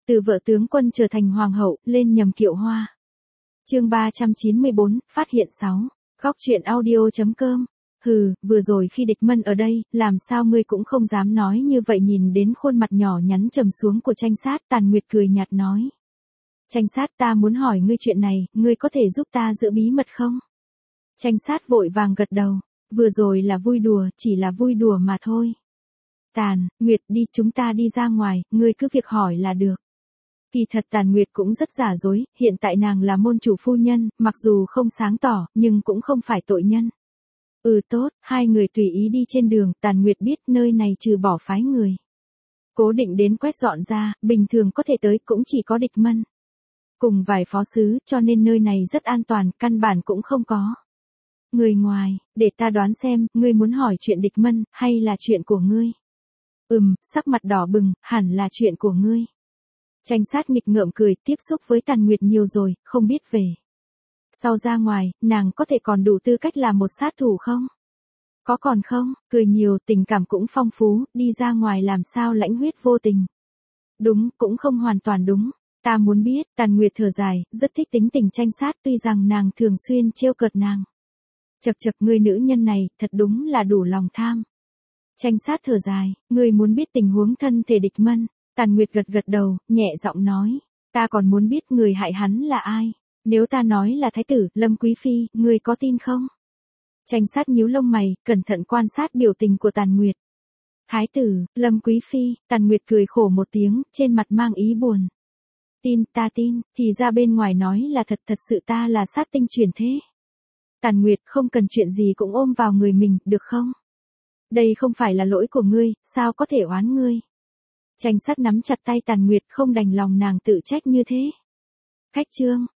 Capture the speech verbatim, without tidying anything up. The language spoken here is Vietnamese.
Từ vợ tướng quân trở thành hoàng hậu, lên nhầm kiệu hoa. Chương ba trăm chín mươi bốn, phát hiện sáu. Góc truyện audio chấm com. Hừ, vừa rồi khi địch mân ở đây, làm sao ngươi cũng không dám nói như vậy. Nhìn đến khuôn mặt nhỏ nhắn trầm xuống của Tranh Sát, Tàn Nguyệt cười nhạt nói. Tranh Sát, ta muốn hỏi ngươi chuyện này, ngươi có thể giúp ta giữ bí mật không? Tranh Sát vội vàng gật đầu. Vừa rồi là vui đùa, chỉ là vui đùa mà thôi. Tàn, Nguyệt đi, chúng ta đi ra ngoài, ngươi cứ việc hỏi là được. Kỳ thật Tàn Nguyệt cũng rất giả dối, hiện tại nàng là môn chủ phu nhân, mặc dù không sáng tỏ, nhưng cũng không phải tội nhân. Ừ tốt, hai người tùy ý đi trên đường, Tàn Nguyệt biết nơi này trừ bỏ phái người cố định đến quét dọn ra, bình thường có thể tới cũng chỉ có địch mân cùng vài phó sứ, cho nên nơi này rất an toàn, căn bản cũng không có người ngoài. Để ta đoán xem, ngươi muốn hỏi chuyện địch mân, hay là chuyện của ngươi? Ừm, sắc mặt đỏ bừng, hẳn là chuyện của ngươi. Tranh Sát nghịch ngợm cười, tiếp xúc với Tàn Nguyệt nhiều rồi, không biết về sau ra ngoài, nàng có thể còn đủ tư cách làm một sát thủ không? Có còn không? Cười nhiều, tình cảm cũng phong phú, đi ra ngoài làm sao lãnh huyết vô tình? Đúng, cũng không hoàn toàn đúng. Ta muốn biết. Tàn Nguyệt thở dài, rất thích tính tình Tranh Sát, tuy rằng nàng thường xuyên trêu cợt nàng. Chật chật, ngươi nữ nhân này, thật đúng là đủ lòng tham. Tranh Sát thở dài, ngươi muốn biết tình huống thân thể địch mân. Tàn Nguyệt gật gật đầu, nhẹ giọng nói. Ta còn muốn biết người hại hắn là ai. Nếu ta nói là thái tử, Lâm Quý Phi, ngươi có tin không? Tranh Sát nhíu lông mày, cẩn thận quan sát biểu tình của Tàn Nguyệt. Thái tử, Lâm Quý Phi, Tàn Nguyệt cười khổ một tiếng, trên mặt mang ý buồn. Tin, ta tin, thì ra bên ngoài nói là thật, thật sự ta là sát tinh chuyển thế. Tàn Nguyệt, không cần chuyện gì cũng ôm vào người mình, được không? Đây không phải là lỗi của ngươi, sao có thể oán ngươi? Tranh Sát nắm chặt tay Tàn Nguyệt, không đành lòng nàng tự trách như thế. Khách trương,